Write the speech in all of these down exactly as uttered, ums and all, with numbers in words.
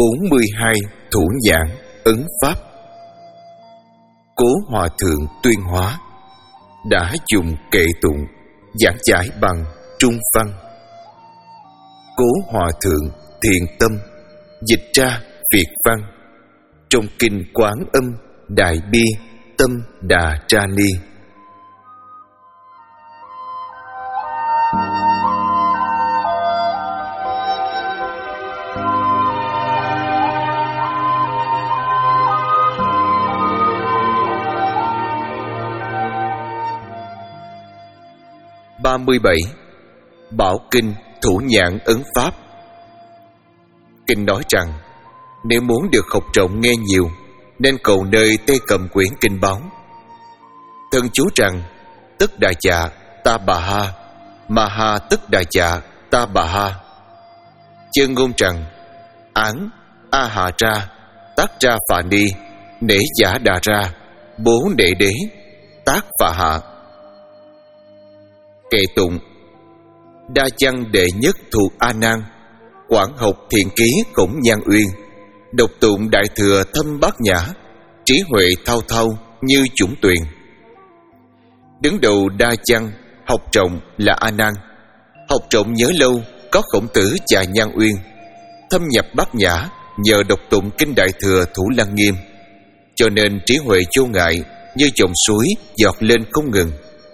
bốn mươi hai Thủ nhãn ấn pháp. Cố Hòa Thượng Tuyên Hóa đã dùng kệ tụng giảng giải bằng Trung văn. Cố Hòa Thượng thiện tâm dịch ra Việt văn trong kinh Quán Âm Đại Bi Tâm Đà Tra Ni. ba mươi bảy. Bảo Kinh Thủ nhãn ấn pháp. Kinh nói rằng nếu muốn được học rộng nghe nhiều, nên cầu nơi tay cầm quyển kinh báo. Thân chú rằng Tất Đà Dạ Ta Bà Ha, Ma Ha Tất Đà Dạ Ta Bà Ha. Chân ngôn rằng Án A Hạ Ra Tác Ra Phà Ni Nể Giả Đà Ra Bố Nệ Đế Tác Phà Hạ. Kệ tụng: Đa Chăng đệ nhất thuộc A Nan, Quảng học thiện ký Cổng Nhan Uyên, độc tụng đại thừa thâm bát nhã, trí huệ thao thao như chủng tuyền. Đứng đầu Đa Chăng học rộng là A Nan, học rộng nhớ lâu có Khổng Tử và Nhan Uyên, thâm nhập bát nhã nhờ độc tụng kinh đại thừa Thủ Lăng Nghiêm, cho nên trí huệ vô ngại như dòng suối giọt lên không ngừng.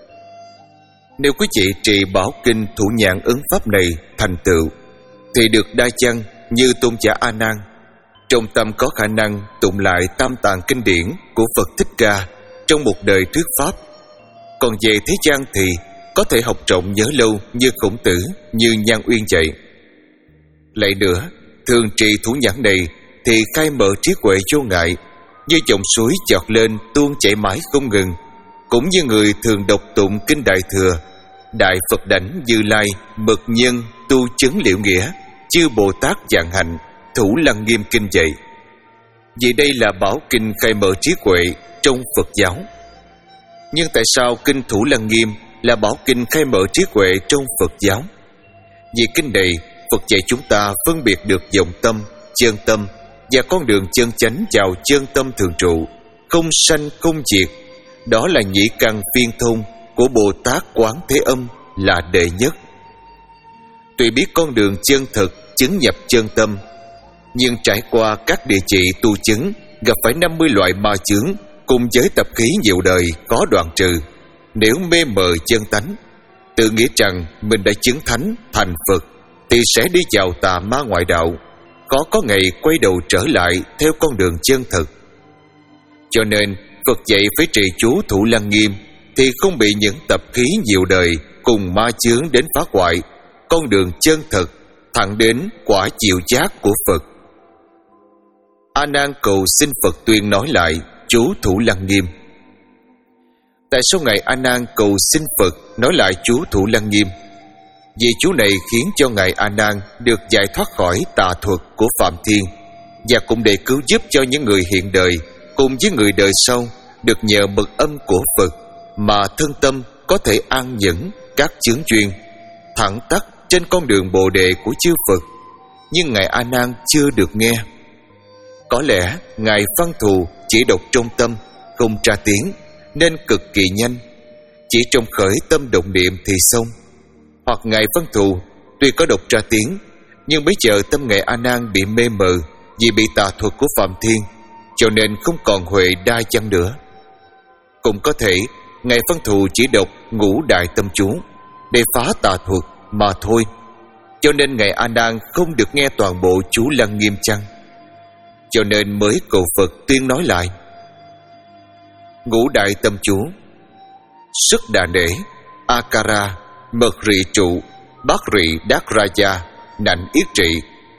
Nếu quý vị trì bảo kinh Thủ nhãn ấn pháp này thành tựu, thì được Đa Chăng như tôn giả A Nan, trong tâm có khả năng tụng lại tam tạng kinh điển của Phật Thích Ca trong một đời thuyết pháp. Còn về thế gian thì có thể học rộng nhớ lâu như Khổng Tử, như Nhan Uyên vậy. Lại nữa, thường trì thủ nhãn này thì khai mở trí huệ vô ngại, như dòng suối giọt lên tuôn chảy mãi không ngừng, cũng như người thường đọc tụng kinh đại thừa, Đại Phật Đảnh Như Lai Mật Nhân Tu Chứng Liệu Nghĩa, chư Bồ Tát Vạn Hạnh Thủ Lăng Nghiêm kinh vậy. Vì đây là bảo kinh khai mở trí huệ trong Phật giáo. Nhưng tại sao kinh Thủ Lăng Nghiêm là bảo kinh khai mở trí huệ trong Phật giáo? Vì kinh này Phật dạy chúng ta phân biệt được vọng tâm, chân tâm và con đường chân chánh vào chân tâm thường trụ, không sanh không diệt. Đó là nhĩ căn phiên thông của Bồ Tát Quán Thế Âm là đệ nhất. Tuy biết con đường chân thực chứng nhập chân tâm, nhưng trải qua các địa chỉ tu chứng, gặp phải năm mươi loại ma chướng cùng với tập khí nhiều đời có đoạn trừ. Nếu mê mờ chân tánh, tự nghĩ rằng mình đã chứng thánh thành Phật, thì sẽ đi vào tà ma ngoại đạo, khó có ngày quay đầu trở lại theo con đường chân thực. Cho nên Phật dạy phải trì chú Thủ Lăng Nghiêm, thì không bị những tập khí nhiều đời cùng ma chướng đến phá hoại con đường chân thực thẳng đến quả diệu giác của Phật. A Nan cầu xin Phật tuyên nói lại chú Thủ Lăng Nghiêm. Tại sao ngài A Nan cầu xin Phật nói lại chú Thủ Lăng Nghiêm? Vì chú này khiến cho ngài A Nan được giải thoát khỏi tà thuật của Phạm Thiên, và cũng để cứu giúp cho những người hiện đời cùng với người đời sau được nhờ mật âm của Phật mà thân tâm có thể an nhẫn các chướng duyên, thẳng tắc trên con đường Bồ đề của chư Phật. Nhưng ngài A Nan chưa được nghe. Có lẽ ngài Văn Thù chỉ đọc trong tâm, không tra tiếng, nên cực kỳ nhanh, chỉ trong khởi tâm động niệm thì xong. Hoặc ngài Văn Thù tuy có đọc tra tiếng, nhưng bây giờ tâm ngài A Nan bị mê mờ vì bị tà thuật của Phạm Thiên, cho nên không còn huệ Đa Chăng nữa. Cũng có thể ngài Văn Thù chỉ đọc ngũ đại tâm chú để phá tà thuật mà thôi, cho nên ngài A Nan không được nghe toàn bộ chú Lăng Nghiêm chăng? Cho nên mới cầu Phật tuyên nói lại. Ngũ đại tâm chú: Sức Đà Nể, Akara, Mật Rị Trụ, Bát Rị Đát Raja, Nạnh Yết Trị.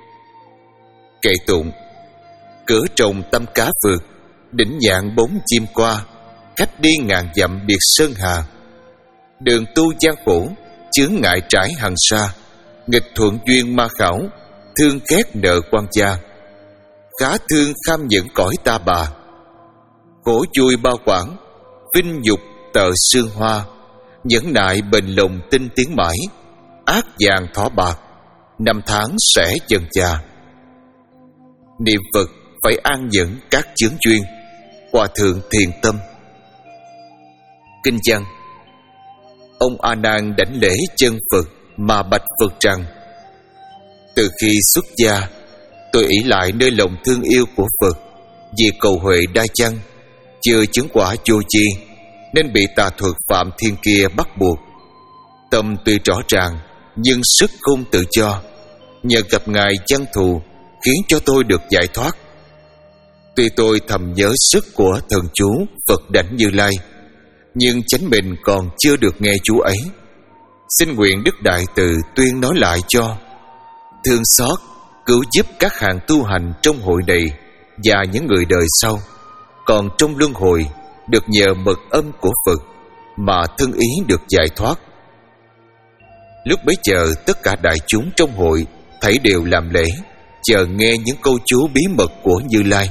Kệ tụng: Cửa trồng tâm cá vượt, đỉnh nhạn bốn chim qua, khách đi ngàn dặm biệt sơn hà. Đường tu gian khổ, chướng ngại trải hằng sa, nghịch thuận duyên ma khảo, thương ghét nợ quan gia. Khá thương kham những cõi ta bà, khổ vui bao quảng, vinh nhục tợ sương hoa. Nhẫn nại bền lòng tinh tiến mãi, ác vàng thỏ bạc, năm tháng sẽ dần già. Niệm Phật phải an nhẫn các chướng duyên. Hòa thượng Thiền Tâm. Kinh văn. Ông A Nan đảnh lễ chân Phật mà bạch Phật rằng: từ khi xuất gia, tôi ỷ lại nơi lòng thương yêu của Phật, vì cầu huệ đa chăng, chưa chứng quả vô chi, nên bị tà thuật phạm thiên kia bắt buộc. Tâm tuy rõ ràng, nhưng sức không tự cho. Nhờ gặp Ngài văn thù, khiến cho tôi được giải thoát. Tuy tôi thầm nhớ sức của thần chú Phật Đảnh Như Lai, nhưng chánh mình còn chưa được nghe chú ấy. Xin nguyện Đức Đại Từ tuyên nói lại cho, thương xót cứu giúp các hàng tu hành trong hội này và những người đời sau, còn trong luân hồi được nhờ mật âm của Phật mà thân ý được giải thoát. Lúc bấy giờ tất cả đại chúng trong hội thảy đều làm lễ, chờ nghe những câu chú bí mật của Như Lai.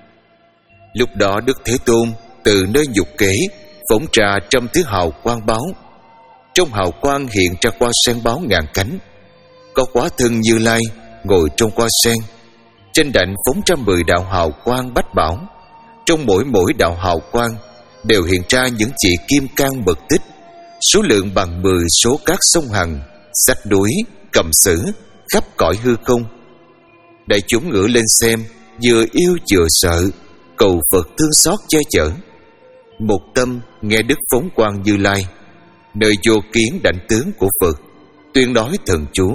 Lúc đó Đức Thế Tôn từ nơi nhục kế phóng ra trăm thứ hào quang báo. Trong hào quang hiện ra hoa sen báo ngàn cánh. Có hóa thân Như Lai ngồi trong hoa sen. Trên đảnh phóng ra mười đạo hào quang bách bảo. Trong mỗi mỗi đạo hào quang đều hiện ra những chỉ kim cang mật tích, số lượng bằng mười số các sông Hằng, sách núi, cầm sử khắp cõi hư không. Đại chúng ngửa lên xem, vừa yêu vừa sợ, cầu Phật thương xót che chở. Một tâm nghe Đức phóng quang Như Lai, nơi vô kiến đảnh tướng của Phật, tuyên nói thần chú.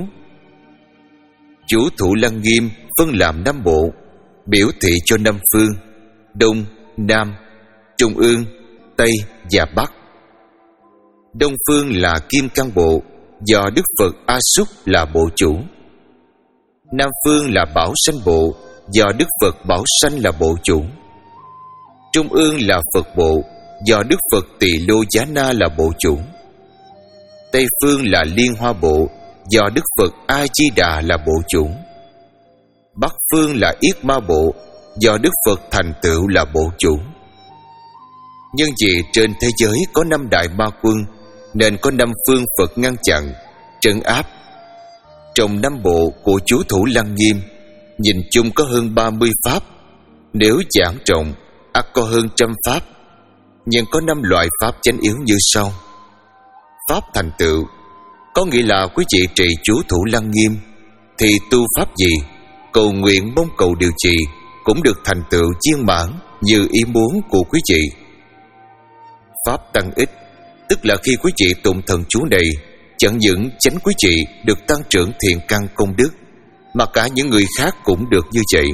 Chú Thủ Lăng Nghiêm phân làm năm bộ, biểu thị cho năm phương: Đông, Nam, Trung ương, Tây và Bắc. Đông phương là Kim Cang Bộ, do Đức Phật A Xúc là bộ chủ. Nam phương là Bảo Sanh Bộ, do Đức Phật Bảo Sanh là bộ chủ. Trung ương là Phật Bộ, do Đức Phật Tỳ Lô Giá Na là bộ chủ. Tây phương là Liên Hoa Bộ, do Đức Phật A Di Đà là bộ chủ. Bắc phương là Yết Ma Bộ, do Đức Phật Thành Tựu là bộ chủ. Nhưng vì trên thế giới có năm đại ma quân, nên có năm phương Phật ngăn chặn, trấn áp. Trong năm bộ của chú Thủ Lăng Nghiêm, nhìn chung có hơn ba mươi pháp. Nếu giảng trọng, ắt có hơn trăm pháp. Nhưng có năm loại pháp chánh yếu như sau. Pháp thành tựu, có nghĩa là quý vị trì chú Thủ Lăng Nghiêm, thì tu pháp gì, cầu nguyện mong cầu điều gì cũng được thành tựu viên mãn như ý muốn của quý vị. Pháp tăng ích, tức là khi quý vị tụng thần chú này, chẳng những chánh quý vị được tăng trưởng thiện căn công đức, mà cả những người khác cũng được như vậy.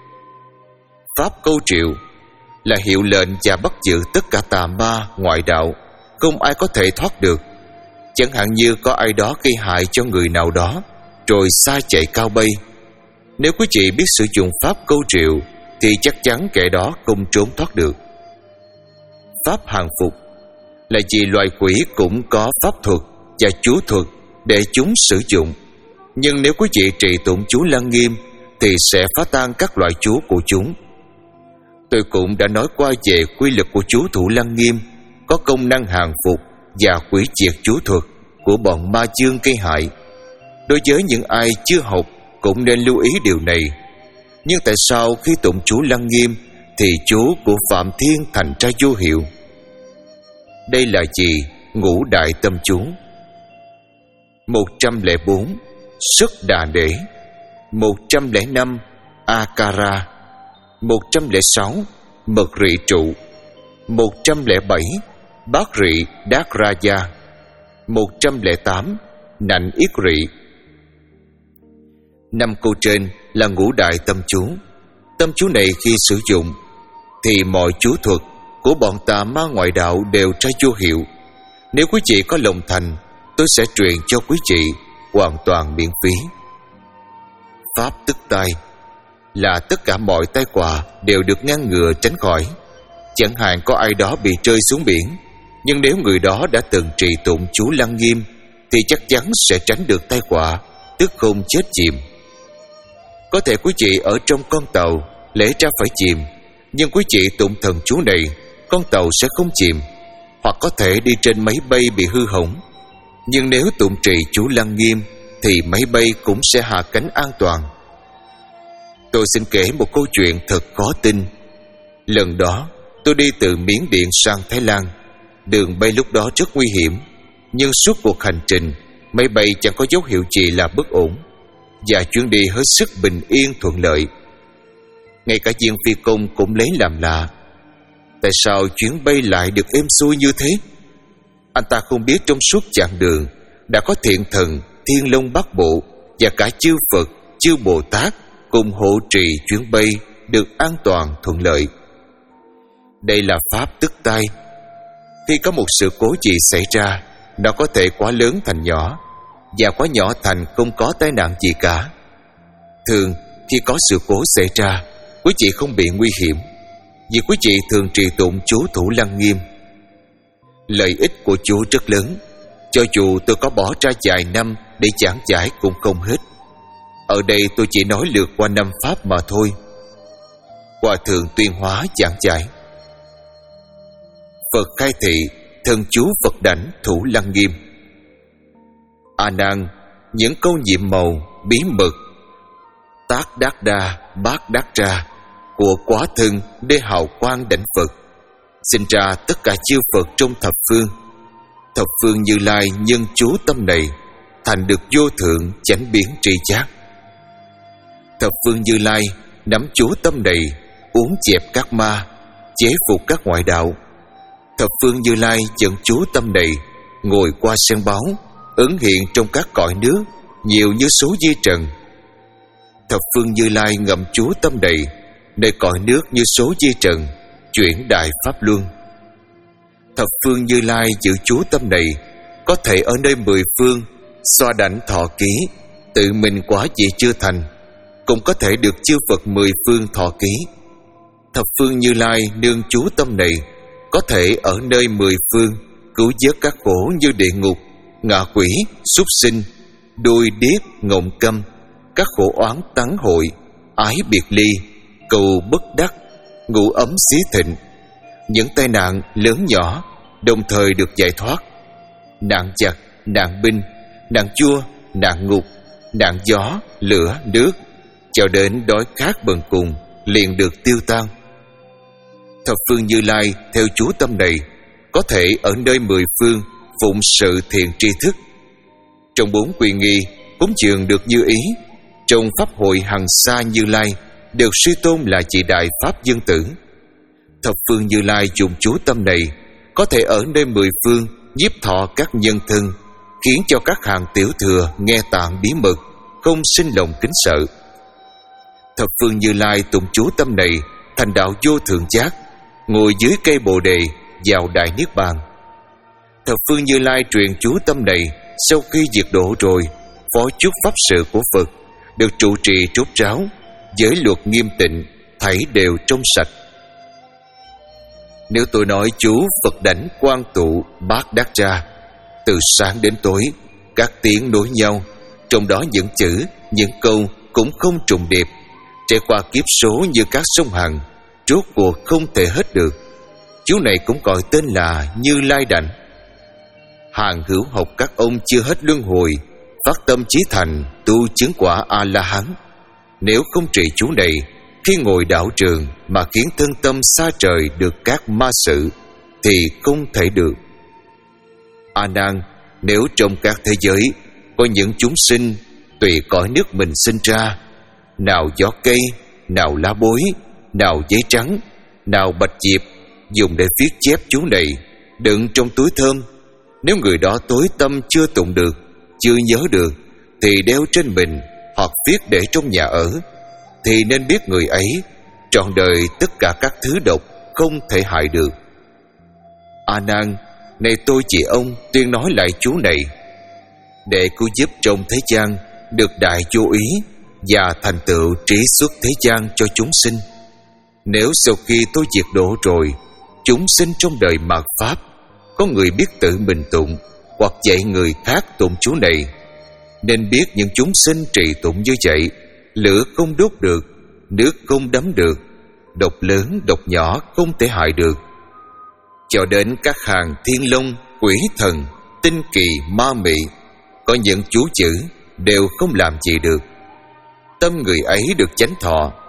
Pháp câu triệu là hiệu lệnh và bắt giữ tất cả tà ma ngoại đạo, không ai có thể thoát được. Chẳng hạn như có ai đó gây hại cho người nào đó, rồi xa chạy cao bay. Nếu quý vị biết sử dụng pháp câu triệu, thì chắc chắn kẻ đó không trốn thoát được. Pháp hàng phục là vì loài quỷ cũng có pháp thuật và chú thuật để chúng sử dụng. Nhưng nếu quý vị trì tụng chú Lăng Nghiêm, thì sẽ phá tan các loại chú của chúng. Tôi cũng đã nói qua về quy lực của chú Thủ Lăng Nghiêm, có công năng hàng phục và quỷ diệt chú thuật của bọn ma dương gây hại. Đối với những ai chưa học cũng nên lưu ý điều này. Nhưng tại sao khi tụng chú Lăng Nghiêm thì chú của Phạm Thiên thành ra vô hiệu? Đây là gì? Ngũ đại tâm chú. Một trăm lẻ bốn Sức Đà Để. Một trăm lẻ năm Akara. Một trăm lẻ sáu Mật Rị Trụ. Một trăm lẻ bảy Bát Rị Đát Raja. Một trăm lẻ tám Nạnh Yết Rị. Năm câu trên là ngũ đại tâm chú. Tâm chú này khi sử dụng thì mọi chú thuật của bọn tà ma ngoại đạo đều ra vô hiệu. Nếu quý vị có lòng thành, tôi sẽ truyền cho quý vị hoàn toàn miễn phí. Pháp tức tai là tất cả mọi tai họa đều được ngăn ngừa tránh khỏi. Chẳng hạn có ai đó bị rơi xuống biển, nhưng nếu người đó đã từng trì tụng chú Lăng Nghiêm thì chắc chắn sẽ tránh được tai họa, tức không chết chìm. Có thể quý vị ở trong con tàu, lẽ ra phải chìm, nhưng quý vị tụng thần chú này, con tàu sẽ không chìm. Hoặc có thể đi trên máy bay bị hư hỏng, nhưng nếu tụng trì chú Lăng Nghiêm thì máy bay cũng sẽ hạ cánh an toàn. Tôi xin kể một câu chuyện thật khó tin. Lần đó tôi đi từ Miến Điện sang Thái Lan. Đường bay lúc đó rất nguy hiểm, nhưng suốt cuộc hành trình máy bay chẳng có dấu hiệu gì là bất ổn, và chuyến đi hết sức bình yên thuận lợi. Ngay cả viên phi công cũng lấy làm lạ. Tại sao chuyến bay lại được êm xuôi như thế? Anh ta không biết trong suốt chặng đường đã có thiện thần Thiên Long Bát Bộ và cả chư Phật, chư Bồ Tát cùng hộ trì chuyến bay được an toàn thuận lợi. Đây là pháp tức tai. Khi có một sự cố gì xảy ra, nó có thể quá lớn thành nhỏ, và quá nhỏ thành không có tai nạn gì cả. Thường khi có sự cố xảy ra, quý vị không bị nguy hiểm, vì quý vị thường trì tụng chú Thủ Lăng Nghiêm. Lợi ích của chú rất lớn, cho dù tôi có bỏ ra vài năm để giảng giải cũng không hết. Ở đây tôi chỉ nói lược qua năm pháp mà thôi. Hòa thượng Tuyên Hóa giảng giải: Phật khai thị thần chú Phật đảnh Thủ Lăng Nghiêm. A Nan, những câu nhiệm màu bí mật Tác Đắc Đa Bát Đắc Ra của quá thân để hào quang đảnh Phật sinh ra tất cả chư Phật trong thập phương. Thập phương Như Lai nhân chú tâm này thành được vô thượng chánh biến tri giác. Thập phương Như Lai nắm chú tâm này uống chẹp các ma, chế phục các ngoại đạo. Thập phương Như Lai dẫn chú tâm này ngồi qua sen báo, ứng hiện trong các cõi nước nhiều như số di trần. Thập phương Như Lai ngậm chú tâm này nơi cõi nước như số di trần, chuyển đại pháp luân. Thập phương Như Lai giữ chú tâm này có thể ở nơi mười phương xoa đảnh thọ ký, tự mình quả vị chưa thành, cũng có thể được chư Phật mười phương thọ ký. Thập phương Như Lai nương chú tâm này có thể ở nơi mười phương cứu vớt các khổ như địa ngục, ngạ quỷ, súc sinh, đuôi điếc, ngộng câm, các khổ oán tắng hội, ái biệt ly, cầu bất đắc, ngủ ấm xí thịnh. Những tai nạn lớn nhỏ đồng thời được giải thoát. Nạn giặc, nạn binh, nạn chua, nạn ngục, nạn gió, lửa, nước, cho đến đói khát bần cùng liền được tiêu tan. Thập phương Như Lai theo chú tâm này có thể ở nơi mười phương phụng sự thiện tri thức. Trong bốn quyền nghi cúng dường được như ý, trong pháp hội hằng sa Như Lai được suy tôn là vị đại pháp dân tử. Thập phương Như Lai dùng chú tâm này có thể ở nơi mười phương nhiếp thọ các nhân thân, khiến cho các hàng tiểu thừa nghe tạng bí mật không sinh lòng kính sợ. Thập phương Như Lai tụng chú tâm này thành đạo vô thượng giác, ngồi dưới cây bồ đề vào đại niết bàn. Thập phương Như Lai truyền chú tâm này sau khi diệt độ rồi, phó chúc pháp sự của Phật được trụ trì trốt ráo với luật nghiêm tịnh, thảy đều trong sạch. Nếu tôi nói chú Phật đảnh quang tụ bát đắc ra, từ sáng đến tối các tiếng nối nhau, trong đó những chữ, những câu cũng không trùng điệp, trải qua kiếp số như các sông Hằng, rốt cuộc không thể hết được. Chú này cũng gọi tên là Như Lai đảnh. Hàng hữu học các ông chưa hết luân hồi, phát tâm chí thành, tu chứng quả A-la-hán. Nếu không trì chú này, khi ngồi đạo trường mà khiến thân tâm xa trời được các ma sự, thì không thể được. A Nan, nếu trong các thế giới có những chúng sinh tùy cõi nước mình sinh ra, nào gió cây, nào lá bối, nào giấy trắng, nào bạch diệp, dùng để viết chép chú này, đựng trong túi thơm. Nếu người đó tối tâm chưa tụng được, chưa nhớ được, thì đeo trên mình hoặc viết để trong nhà ở, thì nên biết người ấy trọn đời tất cả các thứ độc không thể hại được. A Nan, này tôi chỉ ông tuyên nói lại chú này để cứu giúp trong thế gian được đại vô ý và thành tựu trí xuất thế gian cho chúng sinh. Nếu sau khi tôi diệt độ rồi, chúng sinh trong đời mạt pháp có người biết tự mình tụng hoặc dạy người khác tụng chú này, nên biết những chúng sinh trì tụng như vậy, lửa không đốt được, nước không đắm được, độc lớn độc nhỏ không thể hại được. Cho đến các hàng thiên long, quỷ thần, tinh kỳ, ma mị, có những chú chữ đều không làm gì được. Tâm người ấy được chánh thọ,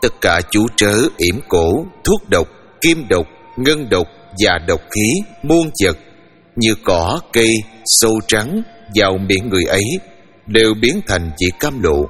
Tất cả chú trớ, yểm cổ, thuốc độc, kim độc, ngân độc và độc khí muôn vật như cỏ, cây, sâu trắng vào miệng người ấy đều biến thành vị cam lộ.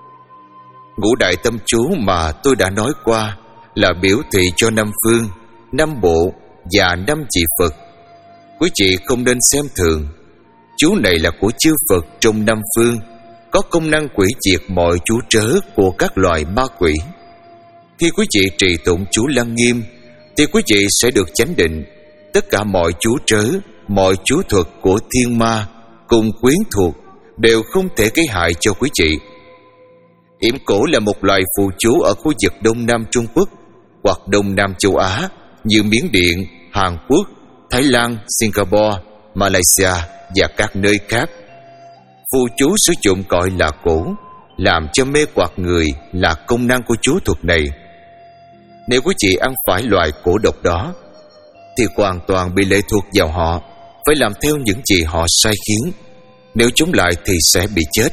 Ngũ đại tâm chú mà tôi đã nói qua là biểu thị cho năm phương, năm bộ và năm vị Phật. Quý vị không nên xem thường. Chú này là của chư Phật trong năm phương, có công năng quỷ diệt mọi chú trớ của các loài ma quỷ. Khi quý vị trì tụng chú Lăng Nghiêm thì quý vị sẽ được chánh định. Tất cả mọi chú trớ, mọi chú thuật của thiên ma cùng quyến thuộc đều không thể gây hại cho quý vị. Yểm cổ là một loài phù chú ở khu vực Đông Nam Trung Quốc hoặc Đông Nam châu Á như Miến Điện, Hàn Quốc, Thái Lan, Singapore, Malaysia và các nơi khác. Phù chú sử dụng gọi là cổ, làm cho mê hoặc người là công năng của chú thuật này. Nếu quý vị ăn phải loài cổ độc đó thì hoàn toàn bị lệ thuộc vào họ, phải làm theo những gì họ sai khiến. Nếu chống lại thì sẽ bị chết.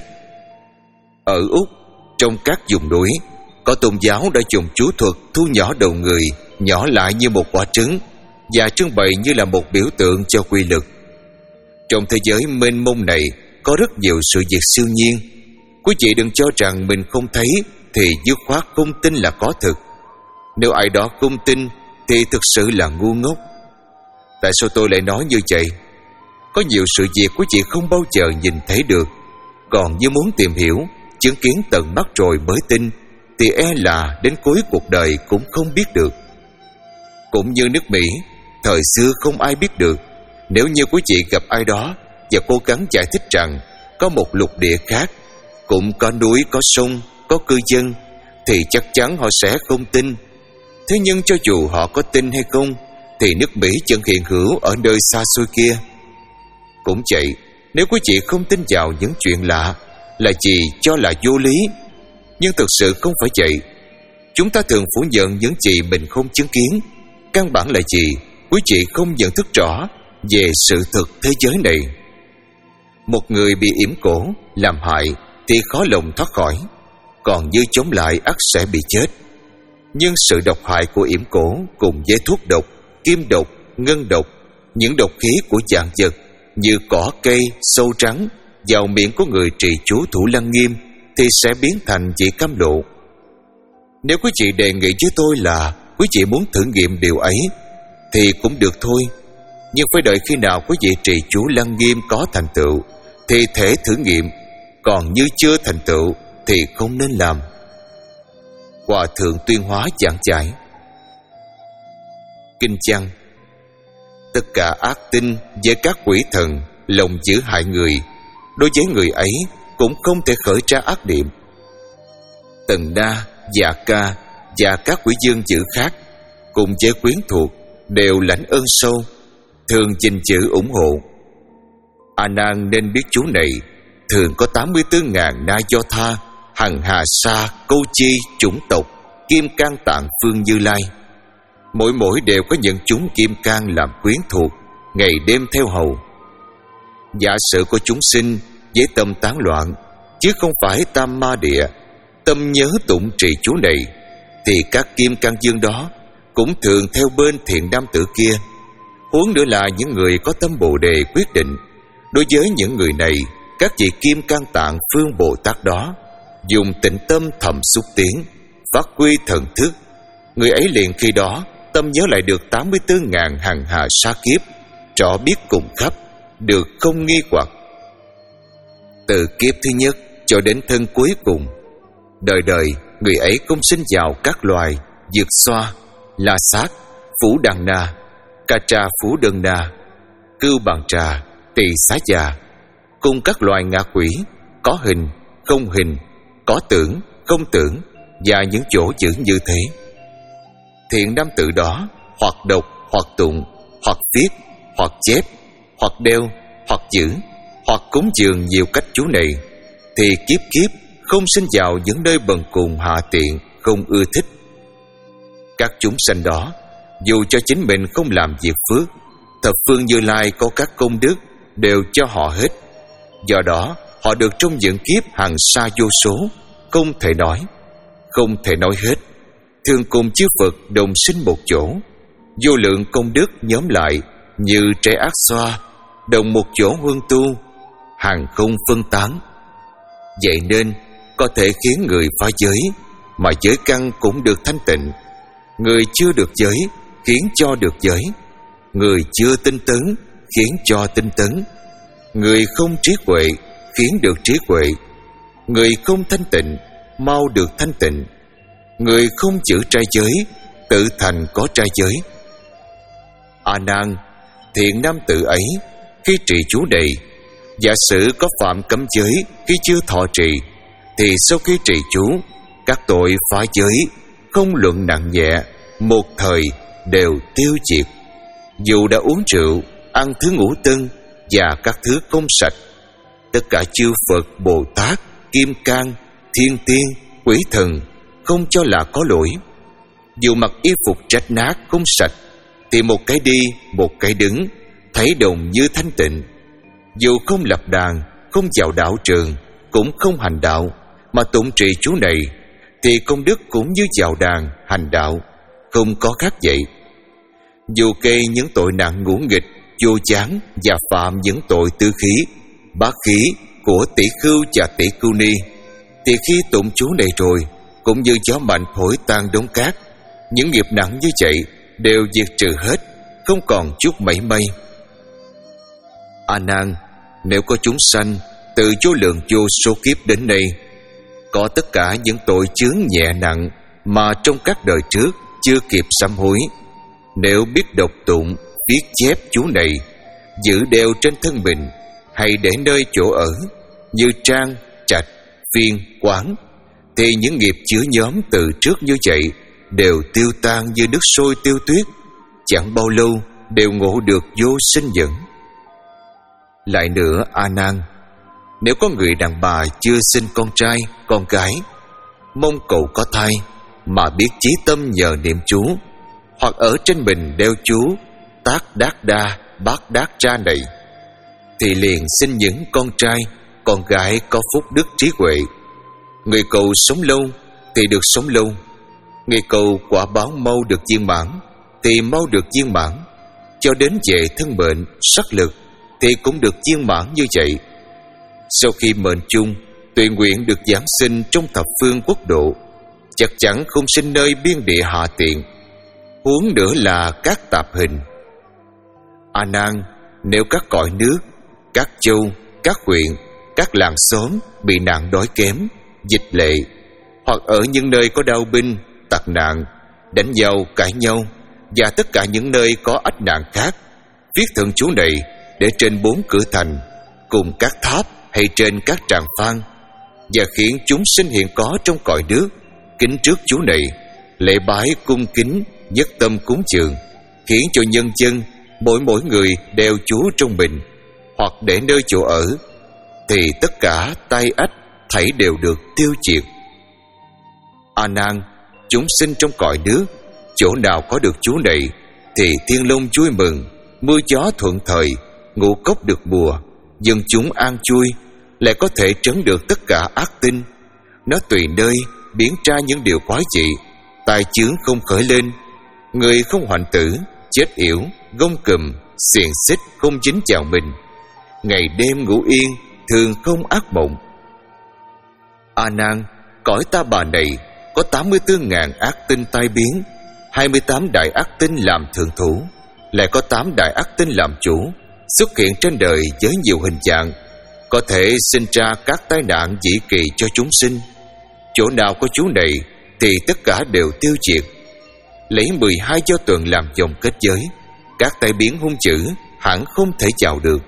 Ở Úc, trong các vùng núi, có tôn giáo đã dùng chú thuật thu nhỏ đầu người, nhỏ lại như một quả trứng và trưng bày như là một biểu tượng cho quy lực. Trong thế giới mênh mông này có rất nhiều sự việc siêu nhiên. Quý vị đừng cho rằng mình không thấy thì dứt khoát không tin là có thực. Nếu ai đó không tin thì thực sự là ngu ngốc. Tại sao tôi lại nói như vậy? Có nhiều sự việc quý vị không bao giờ nhìn thấy được, còn như muốn tìm hiểu, chứng kiến tận mắt rồi mới tin thì e là đến cuối cuộc đời cũng không biết được. Cũng như nước Mỹ, thời xưa không ai biết được. Nếu như quý vị gặp ai đó và cố gắng giải thích rằng có một lục địa khác, cũng có núi, có sông, có cư dân, thì chắc chắn họ sẽ không tin. Thế nhưng cho dù họ có tin hay không thì nước Mỹ vẫn hiện hữu ở nơi xa xôi kia. Cũng vậy, nếu quý vị không tin vào những chuyện lạ là chỉ cho là vô lý. Nhưng thực sự không phải vậy. Chúng ta thường phủ nhận những gì mình không chứng kiến. Căn bản là gì? Quý vị không nhận thức rõ về sự thực thế giới này. Một người bị yểm cổ làm hại thì khó lòng thoát khỏi, còn như chống lại ắt sẽ bị chết. Nhưng sự độc hại của yểm cổ cùng với thuốc độc, kim độc, ngân độc, những độc khí của vạn vật như cỏ, cây, sâu trắng vào miệng của người trì chú Thủ Lăng Nghiêm thì sẽ biến thành vị cam lộ. Nếu quý vị đề nghị với tôi là quý vị muốn thử nghiệm điều ấy thì cũng được thôi, nhưng phải đợi khi nào quý vị trì chú Lăng Nghiêm có thành tựu thì thể thử nghiệm, còn như chưa thành tựu thì không nên làm. Hòa thượng Tuyên Hóa giảng giải. Kinh văn: tất cả ác tinh với các quỷ thần lòng giữ hại người, đối với người ấy cũng không thể khởi ra ác niệm. Tần Na, Dạ Ca và các quỷ dương dữ khác cùng với quyến thuộc đều lãnh ơn sâu, thường gìn giữ ủng hộ. A Nan nên biết chú này thường có tám mươi tư ngàn na do tha, hằng hà sa, câu chi, chủng tộc, kim cang tạng phương Như Lai. Mỗi mỗi đều có những chúng kim cang làm quyến thuộc, ngày đêm theo hầu. Giả sử có chúng sinh với tâm tán loạn, chứ không phải tam ma địa, tâm nhớ tụng trì chú này, thì các kim cang dương đó cũng thường theo bên thiện nam tử kia. Huống nữa là những người có tâm Bồ Đề quyết định. Đối với những người này, các vị kim cang tạng phương Bồ Tát đó dùng tịnh tâm thầm xúc tiến, phát huy thần thức, người ấy liền khi đó tâm nhớ lại được tám mươi tư ngàn hằng hà sa kiếp, rõ biết cùng khắp, được không nghi hoặc. Từ kiếp thứ nhất cho đến thân cuối cùng, đời đời người ấy công sinh vào các loài Dược Xoa, La Sát, Phủ Đằng Na, Ca Tra Phú Đơn Na, Cưu Bàn Trà, Tỳ Xá Già, cùng các loài ngạ quỷ, có hình, không hình, có tưởng, không tưởng, và những chỗ chữ như thế. Thiện nam tử đó hoặc đọc, hoặc tụng, hoặc viết, hoặc chép, hoặc đeo, hoặc giữ, hoặc cúng dường nhiều cách chú này, thì kiếp kiếp không sinh vào những nơi bần cùng hạ tiện, không ưa thích. Các chúng sanh đó, dù cho chính mình không làm việc phước, thập phương Như Lai có các công đức đều cho họ hết. Do đó họ được trong những kiếp hàng xa vô số, không thể nói, không thể nói hết. thường cùng chư Phật đồng sinh một chỗ, vô lượng công đức nhóm lại như trái ác xoa, đồng một chỗ huân tu, hàng không phân tán. Vậy nên có thể khiến người phá giới mà giới căn cũng được thanh tịnh, người chưa được giới khiến cho được giới, người chưa tinh tấn khiến cho tinh tấn, người không trí huệ khiến được trí huệ, người không thanh tịnh mau được thanh tịnh, người không giữ trai giới tự thành có trai giới. A Nan, thiện nam tử ấy khi trì chú này, giả sử có phạm cấm giới khi chưa thọ trì, thì sau khi trì chú, các tội phá giới không luận nặng nhẹ, một thời đều tiêu diệt. Dù đã uống rượu, ăn thứ ngũ tân và các thứ không sạch, tất cả chư Phật, Bồ Tát, Kim Cang, Thiên Tiên, Quỷ Thần không cho là có lỗi. Dù mặc y phục rách nát không sạch, thì một cái đi, một cái đứng, thấy đồng như thanh tịnh. Dù không lập đàn, không vào đạo trường, cũng không hành đạo, mà tụng trì chú này, thì công đức cũng như vào đàn, hành đạo, không có khác vậy. Dù kê những tội nặng ngũ nghịch, vô chán và phạm những tội tư khí, bá khí của tỷ khưu và tỷ khưu ni, thì khi tụng chú này rồi, cũng như gió mạnh thổi tan đống cát, những nghiệp nặng như vậy đều diệt trừ hết, không còn chút mảy may. A Nan, nếu có chúng sanh từ vô lượng vô số kiếp đến nay, có tất cả những tội chướng nhẹ nặng mà trong các đời trước chưa kịp sám hối, nếu biết đọc tụng, viết chép chú này, giữ đeo trên thân mình, hay để nơi chỗ ở như trang, trạch, phiên, quán, thì những nghiệp chứa nhóm từ trước như vậy đều tiêu tan như nước sôi tiêu tuyết, chẳng bao lâu đều ngộ được vô sinh dẫn. Lại nữa, A Nan, nếu có người đàn bà chưa sinh con trai, con gái, mong cầu có thai, mà biết chí tâm nhờ niệm chú, hoặc ở trên mình đeo chú Tác Đát Đa Bát Đát Tra này, thì liền sinh những con trai, con gái có phúc đức trí huệ. Người cầu sống lâu thì được sống lâu, người cầu quả báo mau được viên mãn thì mau được viên mãn, cho đến về thân mệnh, sắc lực thì cũng được viên mãn như vậy. Sau khi mệnh chung, tùy nguyện được giáng sinh trong thập phương quốc độ, chắc chắn không sinh nơi biên địa hạ tiện, huống nữa là các tạp hình. A Nan, nếu các cõi nước, các châu, các huyện, các làng xóm bị nạn đói kém, dịch lệ, hoặc ở những nơi có đau binh, tặc nạn, đánh nhau, cãi nhau, và tất cả những nơi có ách nạn khác, viết thần chú này để trên bốn cửa thành, cùng các tháp hay trên các tràng phan, và khiến chúng sinh hiện có trong cõi nước kính trước chú này, lễ bái cung kính, nhất tâm cúng dường, khiến cho nhân dân mỗi mỗi người đeo chú trong mình, hoặc để nơi chỗ ở, thì tất cả tai ách thảy đều được tiêu diệt. A Nan, chúng sinh trong cõi nước, chỗ nào có được chú này, thì thiên long vui mừng, mưa gió thuận thời, ngũ cốc được mùa, dân chúng an vui, lại có thể trấn được tất cả ác tinh. Nó tùy nơi biến ra những điều quái dị, tai chướng không khởi lên, người không hoạnh tử, chết yểu, gông cùm, xiềng xích không dính vào mình, ngày đêm ngủ yên, thường không ác mộng. A Nan, cõi Ta Bà này có tám mươi tư ngàn ác tinh tai biến, hai mươi tám đại ác tinh làm thượng thủ, lại có tám đại ác tinh làm chủ, xuất hiện trên đời với nhiều hình dạng, có thể sinh ra các tai nạn dĩ kỳ cho chúng sinh. Chỗ nào có chú này thì tất cả đều tiêu diệt. Lấy mười hai do tuần làm dòng kết giới, các tai biến hung dữ hẳn không thể chào được.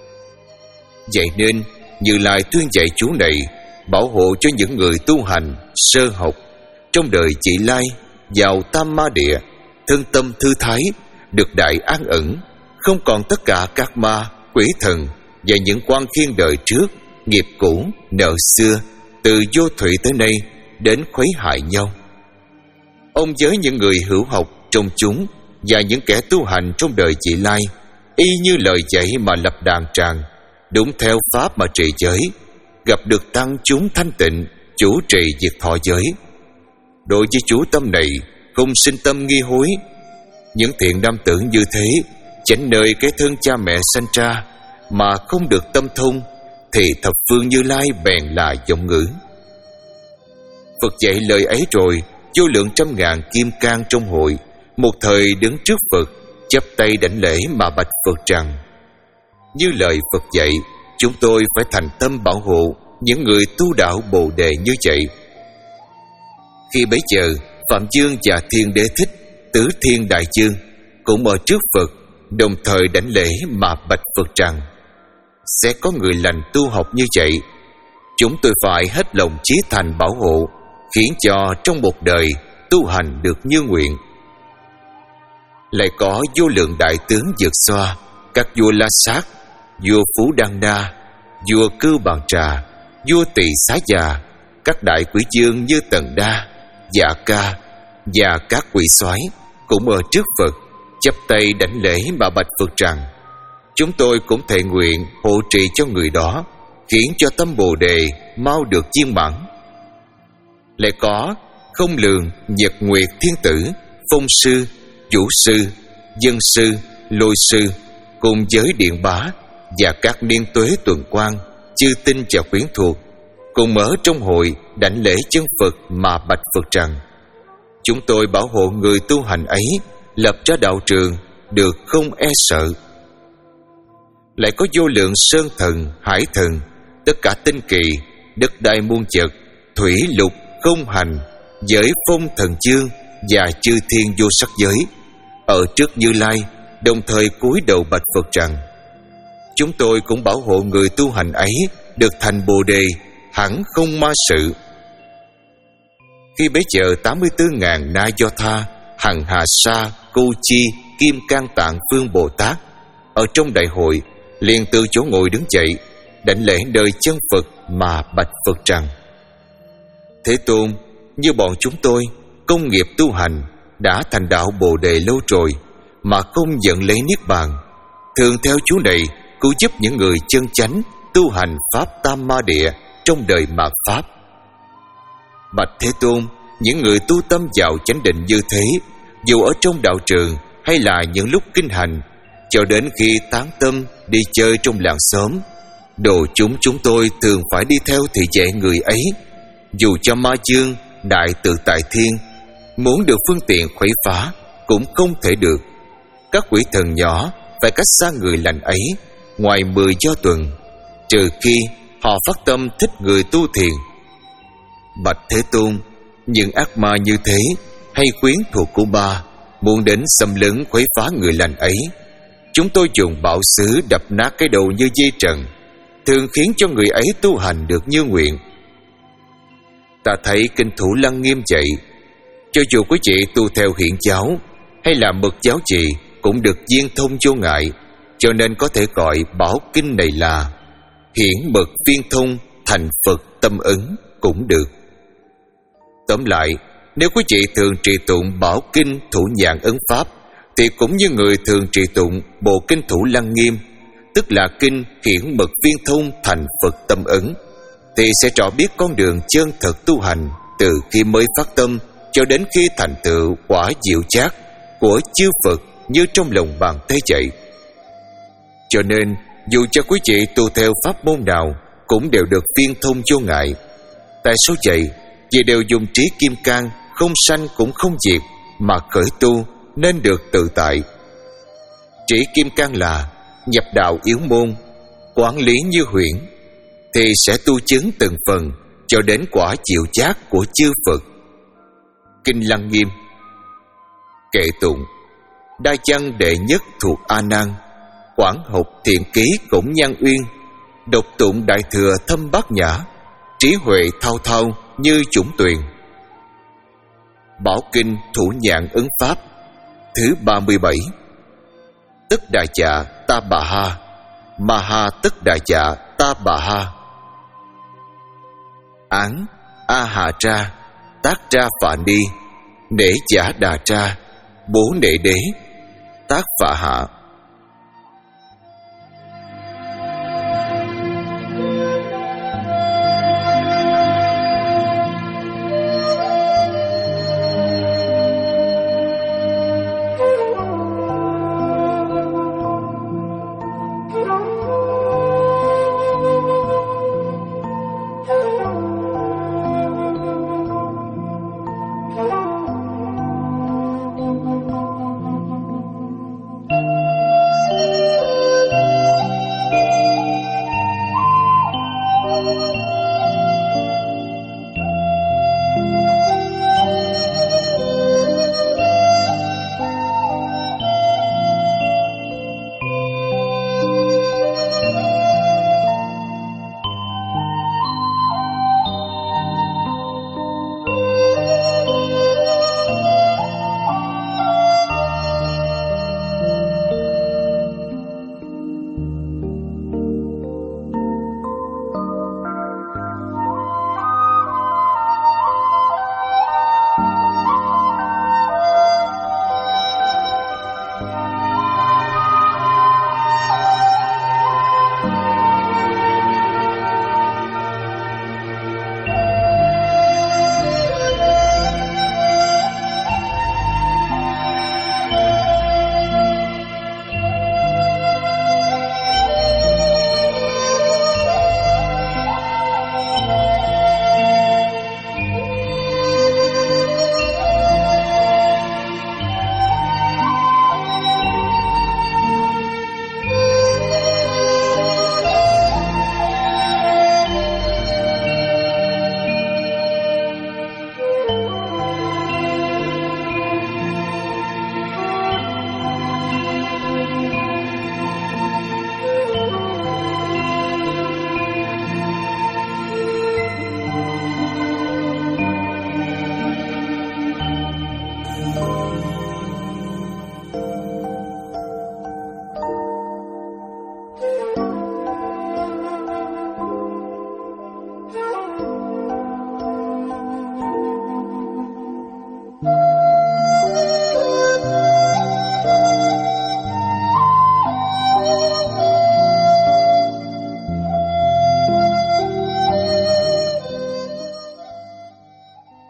Vậy nên Như Lai tuyên dạy chú này, bảo hộ cho những người tu hành sơ học trong đời vị lai vào Tam Ma Địa, thân tâm thư thái, được đại an ẩn, không còn tất cả các ma, quỷ thần và những quan khiên đời trước, nghiệp cũ, nợ xưa, từ vô thủy tới nay đến khuấy hại nhau. Ông với những người hữu học trong chúng và những kẻ tu hành trong đời vị lai, y như lời dạy mà lập đàn tràng, đúng theo pháp mà trì giới, gặp được tăng chúng thanh tịnh, chủ trì việc thọ giới. đối với chú tâm này không sinh tâm nghi hối. Những thiện nam tử như thế chánh nơi cái thân cha mẹ sanh ra mà không được tâm thông, thì thập phương Như Lai bèn là vọng ngữ. Phật dạy lời ấy rồi, vô lượng trăm ngàn kim cang trong hội một thời đứng trước Phật, chắp tay đảnh lễ mà bạch Phật rằng: như lời Phật dạy, chúng tôi phải thành tâm bảo hộ những người tu đạo Bồ Đề như vậy. Khi bấy giờ, Phạm Dương và Thiên Đế Thích, Tứ Thiên Đại Dương cũng ở trước Phật, đồng thời đảnh lễ mà bạch Phật rằng: sẽ có người lành tu học như vậy, chúng tôi phải hết lòng chí thành bảo hộ, khiến cho trong một đời tu hành được như nguyện. Lại có vô lượng đại tướng vượt xoa, các vua La Sát, vua Phú Đăng Na, vua Cưu Bàn Trà, vua Tỳ Xá Già, các đại quỷ dương như Tần Đa, Dạ Ca và các quỷ soái cũng ở trước Phật, chắp tay đảnh lễ mà bạch Phật rằng: chúng tôi cũng thệ nguyện hộ trì cho người đó, khiến cho tâm Bồ Đề mau được viên mãn. Lại có Không Lường, Nhật Nguyệt Thiên Tử, Phong Sư, Vũ Sư, Dân Sư, Lôi Sư cùng giới Điện Bá và các niên tuế tuần quan, chư tinh và quyến thuộc cùng ở trong hội đảnh lễ chân Phật mà bạch Phật rằng: chúng tôi bảo hộ người tu hành ấy lập ra đạo trường được không e sợ. Lại có vô lượng sơn thần, hải thần, tất cả tinh kỳ, đất đai muôn vật, thủy lục, không hành, giới phong thần chương và chư thiên vô sắc giới ở trước Như Lai, đồng thời cúi đầu bạch Phật rằng: chúng tôi cũng bảo hộ người tu hành ấy được thành Bồ Đề, hẳn không ma sự. Khi bấy giờ tám mươi tư ngàn Na Do Tha, Hằng Hà Sa, Cô Chi, Kim Cang Tạng Phương Bồ Tát ở trong đại hội liền từ chỗ ngồi đứng dậy, đảnh lễ nơi chân Phật mà bạch Phật rằng: Thế Tôn, như bọn chúng tôi công nghiệp tu hành đã thành đạo Bồ Đề lâu rồi mà không dẫn lấy niết bàn, thường theo chú này cứu giúp những người chân chánh tu hành pháp Tam Ma Địa trong đời mạt pháp. Bạch Thế Tôn, những người tu tâm vào chánh định như thế, dù ở trong đạo trường hay là những lúc kinh hành, cho đến khi tán tâm đi chơi trong làng xóm, đồ chúng chúng tôi thường phải đi theo thị vệ người ấy. Dù cho Ma Dương, Đại Tự Tại Thiên muốn được phương tiện khuấy phá cũng không thể được. Các quỷ thần nhỏ phải cách xa người lành ấy ngoài mười do tuần, trừ khi họ phát tâm thích người tu thiền. Bạch Thế Tôn, những ác ma như thế hay quyến thuộc của ba muốn đến xâm lấn khuấy phá người lành ấy, chúng tôi dùng bảo xứ đập nát cái đầu như dây trần, thường khiến cho người ấy tu hành được như nguyện. Ta thấy kinh Thủ Lăng Nghiêm vậy, cho dù quý vị tu theo hiển giáo hay là mật giáo gì cũng được viên thông vô ngại, cho nên có thể gọi bảo kinh này là hiển mật viên thông thành Phật tâm ứng cũng được. Tóm lại, nếu quý vị thường trì tụng bảo kinh Thủ Nhạn Ấn Pháp thì cũng như người thường trì tụng bộ kinh Thủ Lăng Nghiêm, tức là kinh hiển mật viên thông thành Phật tâm ứng, thì sẽ rõ biết con đường chân thật tu hành từ khi mới phát tâm cho đến khi thành tựu quả diệu giác của chư Phật như trong lòng bàn tay vậy. Cho nên dù cho quý vị tu theo pháp môn nào cũng đều được viên thông vô ngại. Tại sao vậy? Vì đều dùng trí kim cang không sanh cũng không diệt mà khởi tu nên được tự tại. Trí kim cang là nhập đạo yếu môn, quản lý như huyễn, thì sẽ tu chứng từng phần cho đến quả diệu giác của chư Phật. Kinh Lăng Nghiêm. Kệ tụng: Đa văn đệ nhất thuộc A Nan, quảng học thiện ký cũng Nhan Uyên, độc tụng đại thừa thâm bát nhã, trí huệ thao thao như chủng tuyền. Bảo kinh Thủ Nhạn Ấn Pháp thứ ba mươi bảy. Tất đại dạ ta bà ha, ma ha tất đại dạ ta bà ha. Án a hà tra, tác ra phạ ni, nể giả đà tra, bố nệ đế, tác phạ hạ.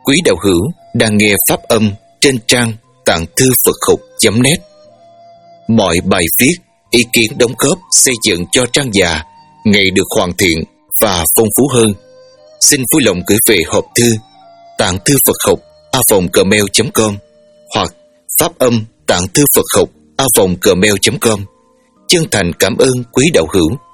quý đạo hữu đang nghe pháp âm trên trang tạng thư Phật học chấm net. Mọi bài viết, ý kiến đóng góp xây dựng cho trang già ngày được hoàn thiện và phong phú hơn. Xin vui lòng gửi về hộp thư tạng thư Phật học a vòng gmail chấm com hoặc pháp âm tạng thư Phật học a vòng gmail chấm com. Chân thành cảm ơn quý đạo hữu.